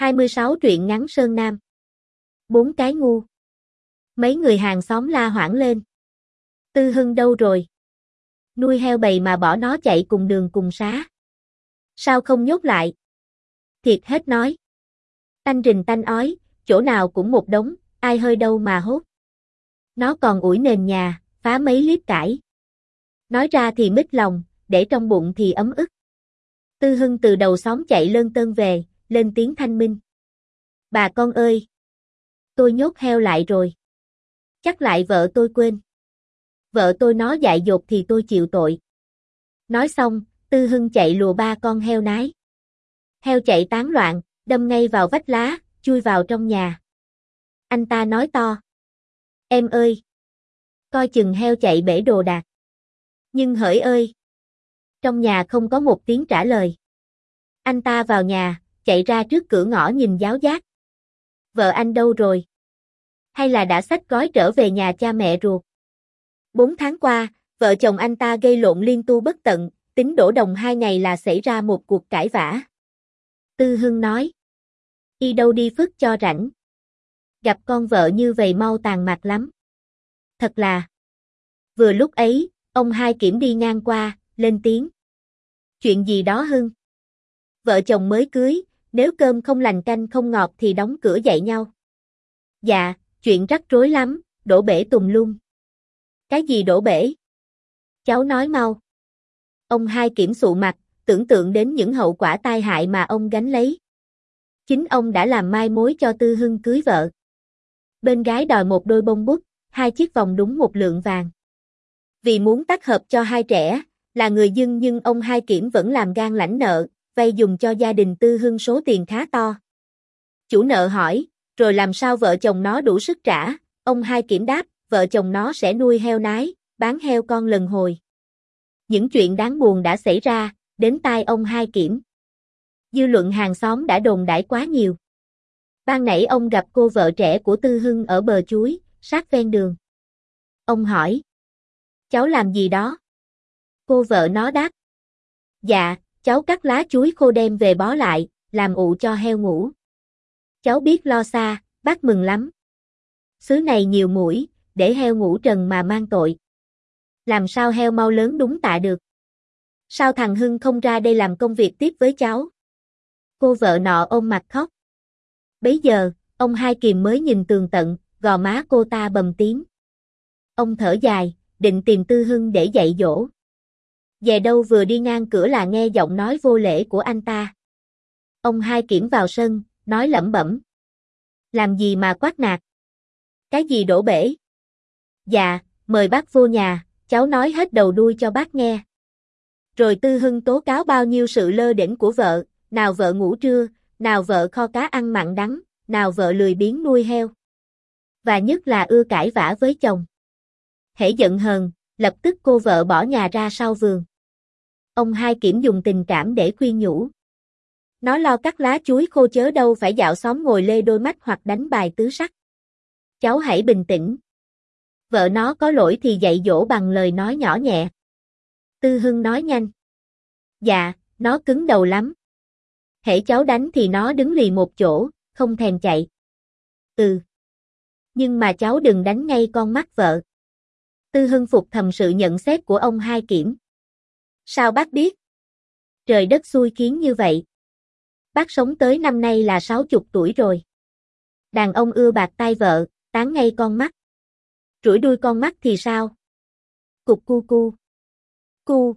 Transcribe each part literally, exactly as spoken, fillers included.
hai mươi sáu truyện ngắn Sơn Nam. Bốn cái ngu. Mấy người hàng xóm la hoảng lên. Tư Hưng đâu rồi? Nuôi heo bầy mà bỏ nó chạy cùng đường cùng xá. Sao không nhốt lại? Thiệt hết nói. Tanh rình tanh ói, chỗ nào cũng một đống, ai hơi đâu mà hốt. Nó còn ủi nền nhà, phá mấy liếp cải. Nói ra thì mít lòng, để trong bụng thì ấm ức. Tư Hưng từ đầu xóm chạy lơn tơn về, lên tiếng thanh minh. Bà con ơi! Tôi nhốt heo lại rồi. Chắc lại vợ tôi quên. Vợ tôi nó dại dột thì tôi chịu tội. Nói xong, Tư Hưng chạy lùa ba con heo nái. Heo chạy tán loạn, đâm ngay vào vách lá, chui vào trong nhà. Anh ta nói to. Em ơi! Coi chừng heo chạy bể đồ đạc. Nhưng hỡi ơi! Trong nhà không có một tiếng trả lời. Anh ta vào nhà, chạy ra trước cửa ngõ nhìn giáo giác. Vợ anh đâu rồi? Hay là đã xách gói trở về nhà cha mẹ ruột? Bốn tháng qua, vợ chồng anh ta gây lộn liên tu bất tận, tính đổ đồng hai ngày là xảy ra một cuộc cãi vã. Tư Hưng nói. Y đâu đi phức cho rảnh. Gặp con vợ như vậy mau tàn mặt lắm. Thật là. Vừa lúc ấy, ông Hai Kiểm đi ngang qua, lên tiếng. Chuyện gì đó Hưng? Vợ chồng mới cưới, nếu cơm không lành canh không ngọt thì đóng cửa dạy nhau. Dạ, chuyện rắc rối lắm, đổ bể tùm lum. Cái gì đổ bể? Cháu nói mau. Ông Hai Kiểm sụ mặt, tưởng tượng đến những hậu quả tai hại mà ông gánh lấy. Chính ông đã làm mai mối cho Tư Hưng cưới vợ. Bên gái đòi một đôi bông bút, hai chiếc vòng đúng một lượng vàng. Vì muốn tác hợp cho hai trẻ, là người dân nhưng ông Hai Kiểm vẫn làm gan lãnh nợ, vay dùng cho gia đình Tư Hưng số tiền khá to. Chủ nợ hỏi, rồi làm sao vợ chồng nó đủ sức trả? Ông Hai Kiểm đáp, vợ chồng nó sẽ nuôi heo nái, bán heo con lần hồi. Những chuyện đáng buồn đã xảy ra, đến tai ông Hai Kiểm. Dư luận hàng xóm đã đồn đãi quá nhiều. Ban nãy ông gặp cô vợ trẻ của Tư Hưng ở bờ chuối, sát ven đường. Ông hỏi, cháu làm gì đó? Cô vợ nó đáp, dạ, cháu cắt lá chuối khô đem về bó lại, làm ụ cho heo ngủ. Cháu biết lo xa, bác mừng lắm. Xứ này nhiều muỗi, để heo ngủ trần mà mang tội. Làm sao heo mau lớn đúng tạ được? Sao thằng Hưng không ra đây làm công việc tiếp với cháu? Cô vợ nọ ôm mặt khóc. Bấy giờ, ông Hai Kìm mới nhìn tường tận, gò má cô ta bầm tím. Ông thở dài, định tìm Tư Hưng để dạy dỗ. Về đâu vừa đi ngang cửa là nghe giọng nói vô lễ của anh ta. Ông Hai Kiểm vào sân, nói lẩm bẩm. Làm gì mà quát nạt? Cái gì đổ bể? Dạ, mời bác vô nhà, cháu nói hết đầu đuôi cho bác nghe. Rồi Tư Hưng tố cáo bao nhiêu sự lơ đễnh của vợ, nào vợ ngủ trưa, nào vợ kho cá ăn mặn đắng, nào vợ lười biếng nuôi heo. Và nhất là ưa cãi vã với chồng. Hễ giận hờn, lập tức cô vợ bỏ nhà ra sau vườn. Ông Hai Kiểm dùng tình cảm để khuyên nhủ. Nó lo cắt lá chuối khô chớ đâu phải dạo xóm ngồi lê đôi mắt hoặc đánh bài tứ sắc. Cháu hãy bình tĩnh. Vợ nó có lỗi thì dạy dỗ bằng lời nói nhỏ nhẹ. Tư Hưng nói nhanh. Dạ, nó cứng đầu lắm. Hễ cháu đánh thì nó đứng lì một chỗ, không thèm chạy. Ừ. Nhưng mà cháu đừng đánh ngay con mắt vợ. Tư Hưng phục thầm sự nhận xét của ông Hai Kiểm. Sao bác biết? Trời đất xui khiến như vậy. Bác sống tới năm nay là sáu chục tuổi rồi. Đàn ông ưa bạc tai vợ, tán ngay con mắt. Rủi đuôi con mắt thì sao? Cục cu cu. Cu.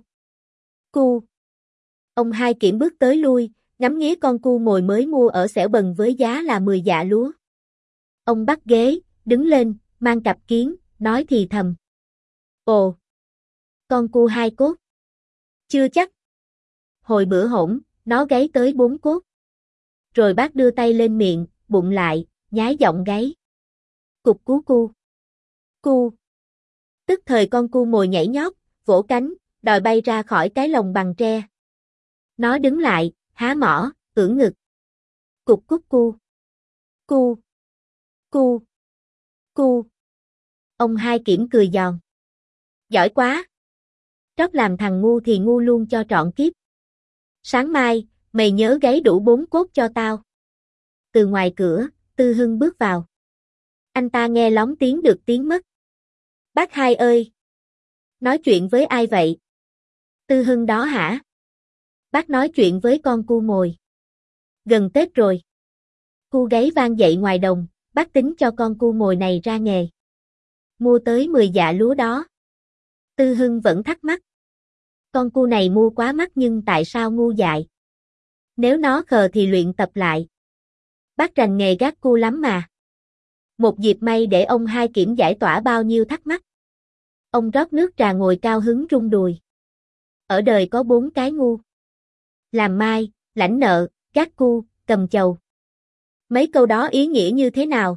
Cu. Ông Hai Kiểm bước tới lui, ngắm nghía con cu mồi mới mua ở xẻo bần với giá là mười dạ lúa. Ông bắt ghế, đứng lên, mang cặp kiến, nói thì thầm. Ồ! Con cu hai cốt. Chưa chắc. Hồi bữa hổn, nó gáy tới bốn cốt. Rồi bác đưa tay lên miệng, bụng lại, nhái giọng gáy. Cục cú cu. Cu. Tức thời con cu mồi nhảy nhót, vỗ cánh, đòi bay ra khỏi cái lồng bằng tre. Nó đứng lại, há mỏ, ưỡn ngực. Cục cúc cu. Cu. Cu. Cu. Ông Hai Kiểm cười giòn. Giỏi quá. Trót làm thằng ngu thì ngu luôn cho trọn kiếp. Sáng mai, mày nhớ gáy đủ bốn cốt cho tao. từ ngoài cửa, Tư Hưng bước vào. Anh ta nghe lóng tiếng được tiếng mất. Bác hai ơi! Nói chuyện với ai vậy? Tư Hưng đó hả? Bác nói chuyện với con cu mồi. Gần Tết rồi. Cu gáy vang dậy ngoài đồng, bác tính cho con cu mồi này ra nghề. Mua tới mười dạ lúa đó. Tư Hưng vẫn thắc mắc. Con cu này mua quá mắc nhưng tại sao ngu dại? Nếu nó khờ thì luyện tập lại. Bác rành nghề gác cu lắm mà. Một dịp may để ông hai kiểm giải tỏa bao nhiêu thắc mắc. Ông rót nước trà ngồi cao hứng rung đùi. Ở đời có bốn cái ngu. Làm mai, lãnh nợ, gác cu, cầm chầu. Mấy câu đó ý nghĩa như thế nào?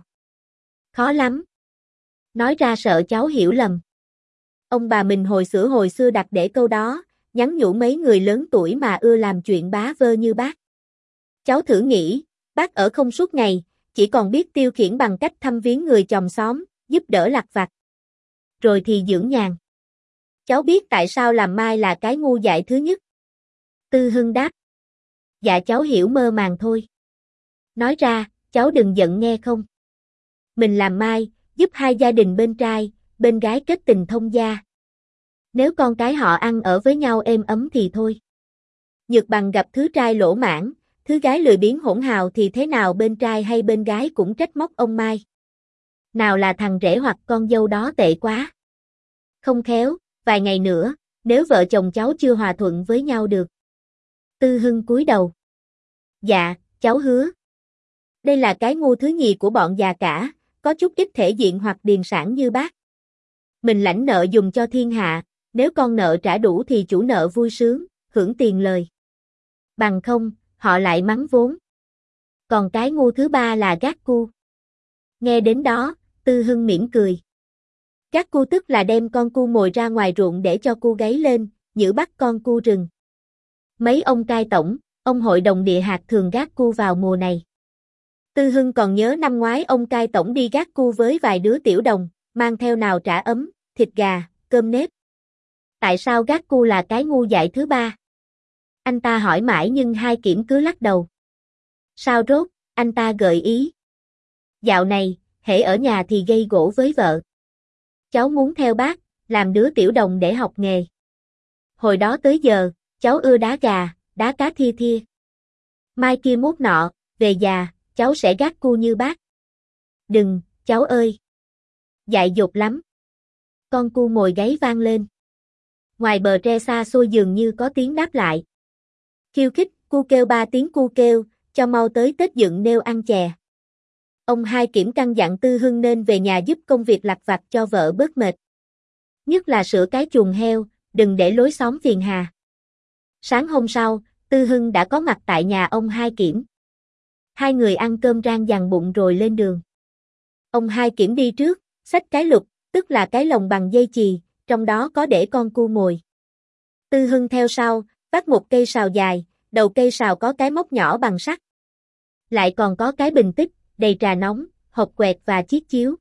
Khó lắm. Nói ra sợ cháu hiểu lầm. Ông bà mình hồi xưa hồi xưa đặt để câu đó, nhắn nhủ mấy người lớn tuổi mà ưa làm chuyện bá vơ như bác. Cháu thử nghĩ, bác ở không suốt ngày, chỉ còn biết tiêu khiển bằng cách thăm viếng người chòm xóm, giúp đỡ lặt vặt. Rồi thì dưỡng nhàn. Cháu biết tại sao làm mai là cái ngu dại thứ nhất? Tư Hưng đáp. Dạ cháu hiểu mơ màng thôi. Nói ra, cháu đừng giận nghe không? Mình làm mai, giúp hai gia đình bên trai, bên gái kết tình thông gia. Nếu con cái họ ăn ở với nhau êm ấm thì thôi. Nhược bằng gặp thứ trai lỗ mãn, thứ gái lười biếng hỗn hào thì thế nào bên trai hay bên gái cũng trách móc ông Mai. Nào là thằng rể hoặc con dâu đó tệ quá. Không khéo, vài ngày nữa, nếu vợ chồng cháu chưa hòa thuận với nhau được. Tư Hưng cúi đầu. Dạ, cháu hứa. Đây là cái ngu thứ nhì của bọn già cả, có chút ít thể diện hoặc điền sản như bác. Mình lãnh nợ dùng cho thiên hạ, nếu con nợ trả đủ thì chủ nợ vui sướng, hưởng tiền lời. Bằng không, họ lại mắng vốn. Còn cái ngu thứ ba là gác cu. Nghe đến đó, Tư Hưng mỉm cười. Gác cu tức là đem con cu mồi ra ngoài ruộng để cho cu gáy lên, nhử bắt con cu rừng. Mấy ông cai tổng, ông hội đồng địa hạt thường gác cu vào mùa này. Tư Hưng còn nhớ năm ngoái ông cai tổng đi gác cu với vài đứa tiểu đồng, mang theo nào chả ấm, thịt gà, cơm nếp. Tại sao gác cu là cái ngu dại thứ ba? Anh ta hỏi mãi nhưng hai kiểm cứ lắc đầu. Sao rốt, anh ta gợi ý. Dạo này, hễ ở nhà thì gây gổ với vợ. Cháu muốn theo bác, làm đứa tiểu đồng để học nghề. Hồi đó tới giờ, cháu ưa đá gà, đá cá thia thia. Mai kia mốt nọ, về già, cháu sẽ gác cu như bác. Đừng, cháu ơi. Dại dột lắm. Con cu mồi gáy vang lên. Ngoài bờ tre xa xôi dường như có tiếng đáp lại. Khiêu khích, cu kêu ba tiếng cu kêu, cho mau tới Tết dựng nêu ăn chè. Ông hai kiểm căn dặn Tư Hưng nên về nhà giúp công việc lặt vặt cho vợ bớt mệt. Nhất là sửa cái chuồng heo, đừng để lối xóm phiền hà. Sáng hôm sau, Tư Hưng đã có mặt tại nhà ông hai kiểm. Hai người ăn cơm rang dằn bụng rồi lên đường. Ông hai kiểm đi trước, xách cái lục, tức là cái lồng bằng dây chì, trong đó có để con cu mồi. Tư Hưng theo sau, vác một cây sào dài, đầu cây sào có cái móc nhỏ bằng sắt. Lại còn có cái bình tích, đầy trà nóng, hộp quẹt và chiếc chiếu.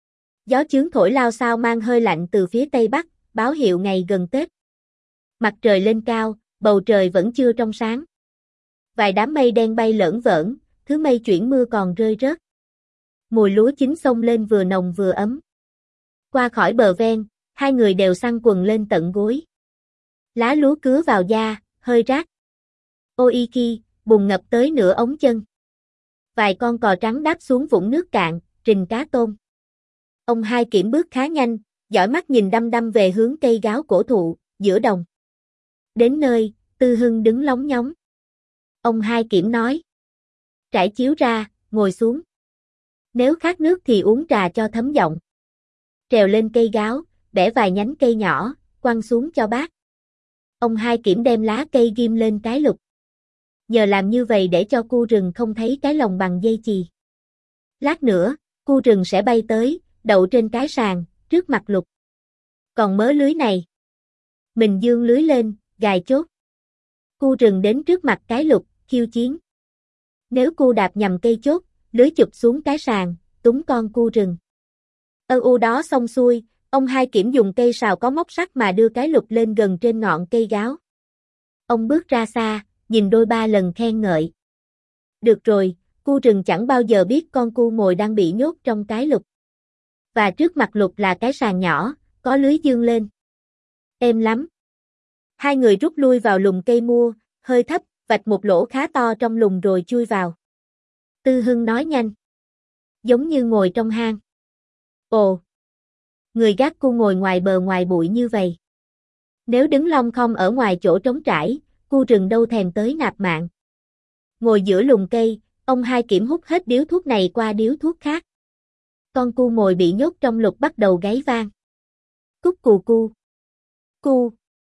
Gió chướng thổi lao xao mang hơi lạnh từ phía tây bắc, báo hiệu ngày gần Tết. Mặt trời lên cao, bầu trời vẫn chưa trong sáng. Vài đám mây đen bay lởn vởn, thứ mây chuyển mưa còn rơi rớt. Mùi lúa chín xông lên vừa nồng vừa ấm. Qua khỏi bờ ven, hai người đều xăng quần lên tận gối. Lá lúa cứa vào da, hơi rát. Ôi ki, bùn ngập tới nửa ống chân. Vài con cò trắng đáp xuống vũng nước cạn, rình cá tôm. Ông hai kiểm bước khá nhanh, dõi mắt nhìn đăm đăm về hướng cây gáo cổ thụ, giữa đồng. Đến nơi, Tư Hưng đứng lóng nhóng. Ông hai kiểm nói. Trải chiếu ra, ngồi xuống. Nếu khát nước thì uống trà cho thấm giọng. Trèo lên cây gáo, bẻ vài nhánh cây nhỏ, quăng xuống cho bác. Ông hai kiểm đem lá cây ghim lên cái lục. Nhờ làm như vậy để cho cu rừng không thấy cái lồng bằng dây chì. Lát nữa, cu rừng sẽ bay tới, đậu trên cái sàn, trước mặt lục. Còn mớ lưới này. Mình dương lưới lên, gài chốt. Cu rừng đến trước mặt cái lục, khiêu chiến. Nếu cu đạp nhầm cây chốt, lưới chụp xuống cái sàn, túng con cu rừng. Ơ u đó xong xuôi, ông hai kiểm dùng cây sào có móc sắt mà đưa cái lục lên gần trên ngọn cây gáo. Ông bước ra xa, nhìn đôi ba lần khen ngợi. Được rồi, cu rừng chẳng bao giờ biết con cu mồi đang bị nhốt trong cái lục. Và trước mặt lục là cái sàn nhỏ, có lưới dương lên. Êm lắm. Hai người rút lui vào lùm cây mua, hơi thấp, vạch một lỗ khá to trong lùm rồi chui vào. Tư Hưng nói nhanh. Giống như ngồi trong hang. Ồ! Người gác cu ngồi ngoài bờ ngoài bụi như vậy. Nếu đứng long khom ở ngoài chỗ trống trải, cu rừng đâu thèm tới nạp mạng. Ngồi giữa lùm cây, ông Hai Kiểm hút hết điếu thuốc này qua điếu thuốc khác. Con cu mồi bị nhốt trong lục bắt đầu gáy vang. Cúc cù cu. Cu.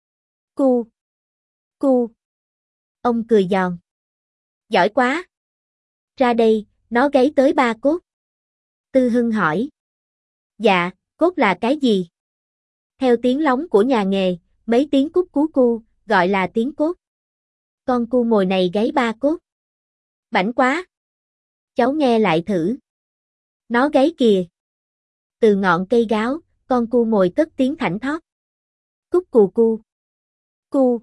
Cu. Cu. Ông cười giòn. Giỏi quá. Ra đây, nó gáy tới ba cốt. Tư Hưng hỏi. Dạ, cốt là cái gì? Theo tiếng lóng của nhà nghề, mấy tiếng cúc cú cu, gọi là tiếng cốt. Con cu mồi này gáy ba cốt. Bảnh quá. Cháu nghe lại thử. Nó gáy kìa. Từ ngọn cây gáo, con cu mồi cất tiếng thảnh thót. Cúc cù cu. Cu.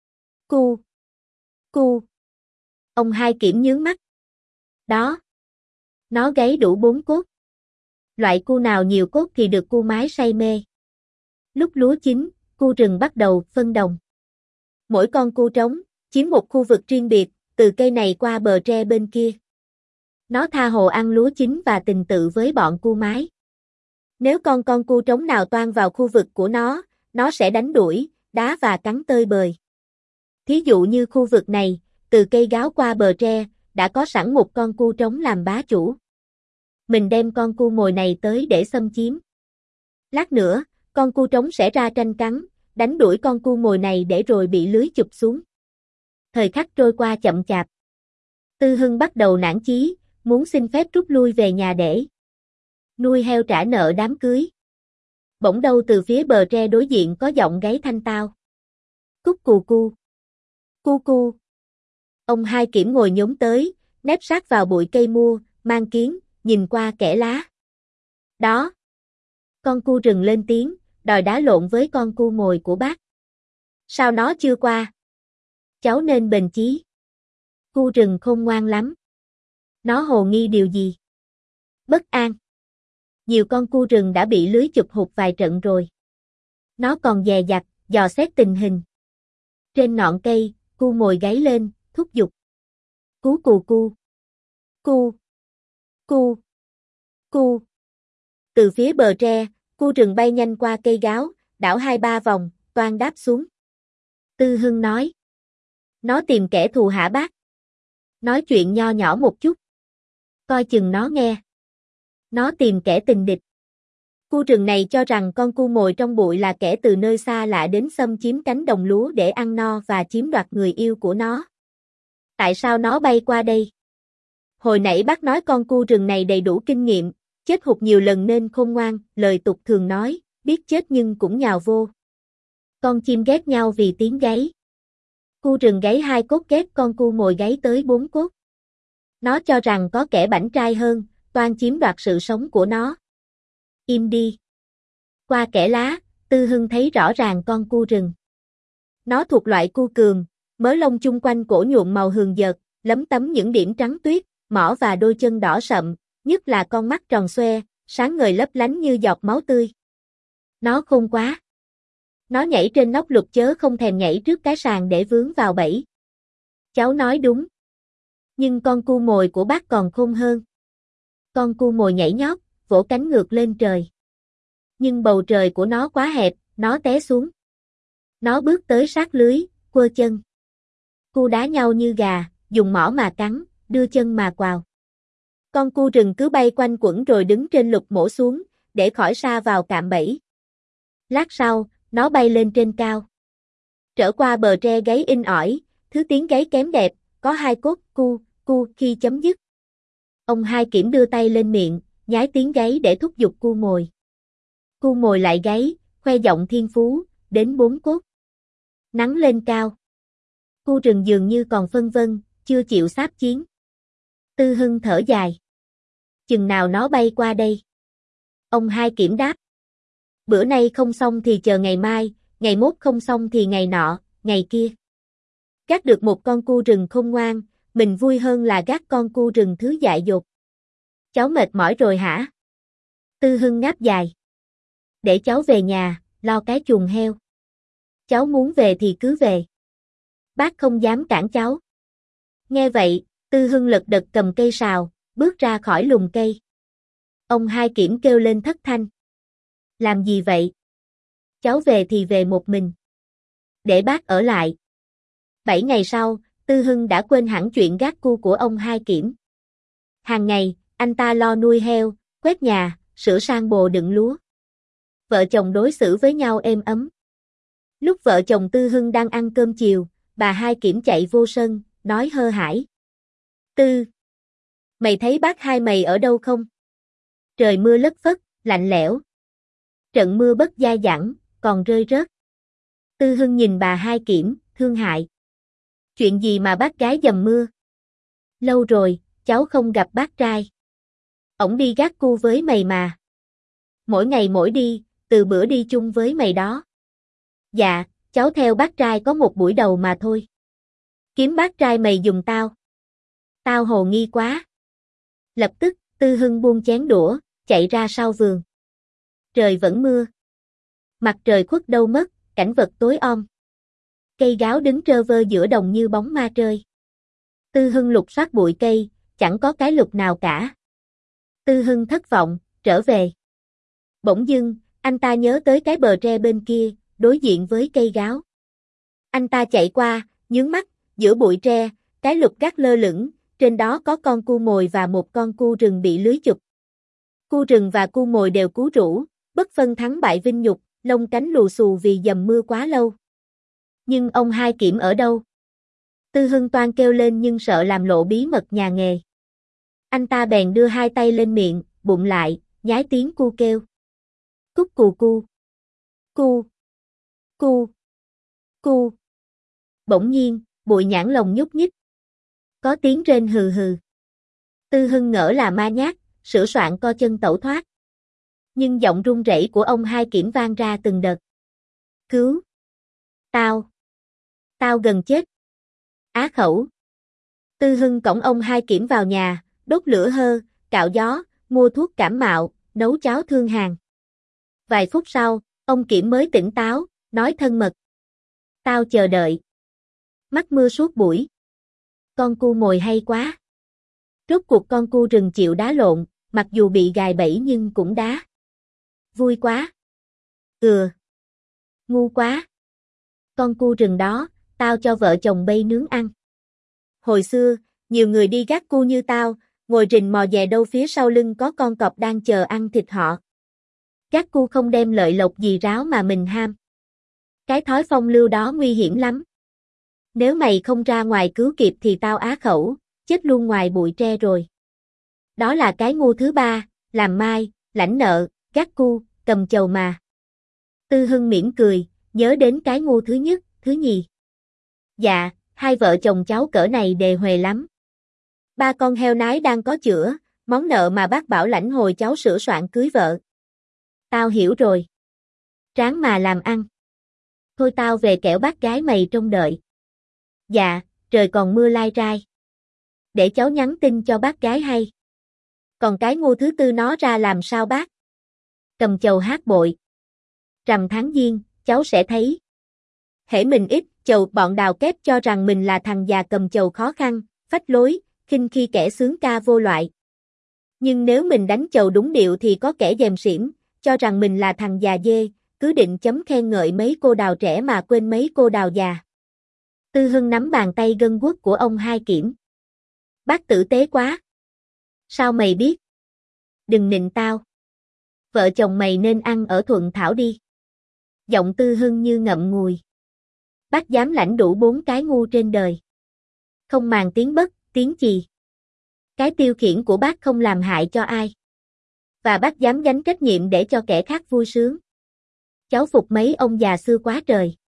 Cu. Cu. Ông Hai Kiểm nhướng mắt. Đó. Nó gáy đủ bốn cốt. Loại cu nào nhiều cốt thì được cu mái say mê. Lúc lúa chín, cu rừng bắt đầu phân đồng. Mỗi con cu trống chiếm một khu vực riêng biệt, từ cây này qua bờ tre bên kia. Nó tha hồ ăn lúa chín và tình tự với bọn cu mái. Nếu con con cu trống nào toan vào khu vực của nó, nó sẽ đánh đuổi, đá và cắn tơi bời. Thí dụ như khu vực này, từ cây gáo qua bờ tre, đã có sẵn một con cu trống làm bá chủ. Mình đem con cu mồi này tới để xâm chiếm. Lát nữa, con cu trống sẽ ra tranh cắn, đánh đuổi con cu mồi này để rồi bị lưới chụp xuống. Thời khắc trôi qua chậm chạp. Tư Hưng bắt đầu nản chí, muốn xin phép rút lui về nhà để nuôi heo trả nợ đám cưới. Bỗng đâu từ phía bờ tre đối diện có giọng gáy thanh tao. Cúc cù cu. Cu cu. Ông Hai Kiểm ngồi nhốn tới, nép sát vào bụi cây mua, mang kiến, nhìn qua kẽ lá. Đó. Con cu rừng lên tiếng, đòi đá lộn với con cu mồi của bác. Sao nó chưa qua? Cháu nên bền chí. Cu rừng khôn ngoan lắm. Nó hồ nghi điều gì? Bất an. Nhiều con cu rừng đã bị lưới chụp hụt vài trận rồi. Nó còn dè dặt, dò xét tình hình. Trên ngọn cây, cu mồi gáy lên, thúc giục. Cú cù cu. Cu. Cu. Cu. Từ phía bờ tre, cu rừng bay nhanh qua cây gáo, đảo hai ba vòng, toan đáp xuống. Tư Hưng nói. Nó tìm kẻ thù hả bác? Nói chuyện nho nhỏ một chút. Coi chừng nó nghe. Nó tìm kẻ tình địch. Cu rừng này cho rằng con cu mồi trong bụi là kẻ từ nơi xa lạ đến xâm chiếm cánh đồng lúa để ăn no và chiếm đoạt người yêu của nó. Tại sao nó bay qua đây? Hồi nãy bác nói con cu rừng này đầy đủ kinh nghiệm, chết hụt nhiều lần nên khôn ngoan, lời tục thường nói, biết chết nhưng cũng nhào vô. Con chim ghét nhau vì tiếng gáy. Cu rừng gáy hai cốt ghét con cu mồi gáy tới bốn cốt. Nó cho rằng có kẻ bảnh trai hơn, toan chiếm đoạt sự sống của nó. Im đi. Qua kẽ lá, Tư Hưng thấy rõ ràng con cu rừng. Nó thuộc loại cu cường, mớ lông chung quanh cổ nhuộm màu hường dợt, lấm tấm những điểm trắng tuyết, mỏ và đôi chân đỏ sậm, nhất là con mắt tròn xoe, sáng ngời lấp lánh như giọt máu tươi. Nó khôn quá. Nó nhảy trên nóc lục chớ không thèm nhảy trước cái sàn để vướng vào bẫy. Cháu nói đúng. Nhưng con cu mồi của bác còn khôn hơn. Con cu mồi nhảy nhót, vỗ cánh ngược lên trời. Nhưng bầu trời của nó quá hẹp, nó té xuống. Nó bước tới sát lưới, quơ chân. Cu đá nhau như gà, dùng mỏ mà cắn, đưa chân mà quào. Con cu rừng cứ bay quanh quẩn rồi đứng trên lục mổ xuống, để khỏi sa vào cạm bẫy. Lát sau, nó bay lên trên cao. Trở qua bờ tre gáy in ỏi, thứ tiếng gáy kém đẹp, có hai cốt cu, cu khi chấm dứt. Ông Hai Kiểm đưa tay lên miệng, nhái tiếng gáy để thúc giục cu mồi. Cu mồi lại gáy, khoe giọng thiên phú, đến bốn cốt. Nắng lên cao. Cu rừng dường như còn phân vân, chưa chịu sáp chiến. Tư Hưng thở dài. Chừng nào nó bay qua đây? Ông Hai Kiểm đáp. Bữa nay không xong thì chờ ngày mai, ngày mốt không xong thì ngày nọ, ngày kia. Gác được một con cu rừng khôn ngoan, mình vui hơn là gác con cu rừng thứ dại dột. Cháu mệt mỏi rồi hả? Tư Hưng ngáp dài. Để cháu về nhà, lo cái chuồng heo. Cháu muốn về thì cứ về. Bác không dám cản cháu. Nghe vậy, Tư Hưng lật đật cầm cây sào, bước ra khỏi lùm cây. Ông Hai Kiểm kêu lên thất thanh. Làm gì vậy? Cháu về thì về một mình. Để bác ở lại. Bảy ngày sau, Tư Hưng đã quên hẳn chuyện gác cu của ông Hai Kiểm. Hàng ngày, anh ta lo nuôi heo, quét nhà, sửa sang bồ đựng lúa. Vợ chồng đối xử với nhau êm ấm. Lúc vợ chồng Tư Hưng đang ăn cơm chiều, bà Hai Kiểm chạy vô sân, nói hơ hãi. Tư, mày thấy bác hai mày ở đâu không? Trời mưa lất phất, lạnh lẽo. Trận mưa bất gia dẳng, còn rơi rớt. Tư Hưng nhìn bà Hai Kiểm, thương hại. Chuyện gì mà bác gái dầm mưa? Lâu rồi, cháu không gặp bác trai. Ổng đi gác cu với mày mà. Mỗi ngày mỗi đi, từ bữa đi chung với mày đó. Dạ, cháu theo bác trai có một buổi đầu mà thôi. Kiếm bác trai mày giùm tao. Tao hồ nghi quá. Lập tức, Tư Hưng buông chén đũa, chạy ra sau vườn. Trời vẫn mưa. Mặt trời khuất đâu mất, cảnh vật tối om. Cây gáo đứng trơ vơ giữa đồng như bóng ma trơi. Tư Hưng lục soát bụi cây, chẳng có cái lục nào cả. Tư Hưng thất vọng, trở về. Bỗng dưng, anh ta nhớ tới cái bờ tre bên kia, đối diện với cây gáo. Anh ta chạy qua, nhướng mắt, giữa bụi tre, cái lục gác lơ lửng, trên đó có con cu mồi và một con cu rừng bị lưới chụp. Cu rừng và cu mồi đều cú rũ, bất phân thắng bại vinh nhục, lông cánh lù xù vì dầm mưa quá lâu. Nhưng ông Hai Kiểm ở đâu? Tư Hưng toan kêu lên nhưng sợ làm lộ bí mật nhà nghề. Anh ta bèn đưa hai tay lên miệng, bụng lại, nhái tiếng cu kêu. Cúc cù cu. Cu. Cu. Cu. Bỗng nhiên, bụi nhãn lồng nhúc nhích. Có tiếng rên hừ hừ. Tư Hưng ngỡ là ma nhát, sửa soạn co chân tẩu thoát. Nhưng giọng run rẩy của ông Hai Kiểm vang ra từng đợt. Cứu. Tao. Tao gần chết. Á khẩu. Tư Hưng cõng ông Hai Kiểm vào nhà, đốt lửa hơ, cạo gió, mua thuốc cảm mạo, nấu cháo thương hàn. Vài phút sau, ông Kiểm mới tỉnh táo, nói thân mật. Tao chờ đợi. Mắc mưa suốt buổi. Con cu mồi hay quá. Rốt cuộc con cu rừng chịu đá lộn, mặc dù bị gài bẫy nhưng cũng đá. Vui quá. Ừ. Ngu quá. Con cu rừng đó, tao cho vợ chồng bay nướng ăn. Hồi xưa, nhiều người đi gác cu như tao, ngồi rình mò dè đâu phía sau lưng có con cọp đang chờ ăn thịt họ. Gác cu không đem lợi lộc gì ráo mà mình ham. Cái thói phong lưu đó nguy hiểm lắm. Nếu mày không ra ngoài cứu kịp thì tao á khẩu, chết luôn ngoài bụi tre rồi. Đó là cái ngu thứ ba, làm mai, lãnh nợ, gác cu, cầm chầu mà. Tư Hưng mỉm cười, nhớ đến cái ngu thứ nhất, thứ nhì. Dạ, hai vợ chồng cháu cỡ này đề huề lắm. Ba con heo nái đang có chữa, món nợ mà bác bảo lãnh hồi cháu sửa soạn cưới vợ. Tao hiểu rồi. Ráng mà làm ăn. Thôi tao về kẻo bác gái mày trông đợi. Dạ, trời còn mưa lai rai. Để cháu nhắn tin cho bác gái hay. Còn cái ngu thứ tư nó ra làm sao bác? Cầm chầu hát bội. Rằm tháng giêng, cháu sẽ thấy. Hễ mình ít, chầu bọn đào kép cho rằng mình là thằng già cầm chầu khó khăn, phách lối, khinh khi kẻ sướng ca vô loại. Nhưng nếu mình đánh chầu đúng điệu thì có kẻ dèm xỉm, cho rằng mình là thằng già dê, cứ định chấm khen ngợi mấy cô đào trẻ mà quên mấy cô đào già. Tư Hưng nắm bàn tay gân guốc của ông Hai Kiểm. Bác tử tế quá. Sao mày biết? Đừng nịnh tao. Vợ chồng mày nên ăn ở Thuận Thảo đi. Giọng Tư Hưng như ngậm ngùi. Bác dám lãnh đủ bốn cái ngu trên đời. Không màng tiếng bất, tiếng chì. Cái tiêu khiển của bác không làm hại cho ai. Và bác dám gánh trách nhiệm để cho kẻ khác vui sướng. Cháu phục mấy ông già xưa quá trời.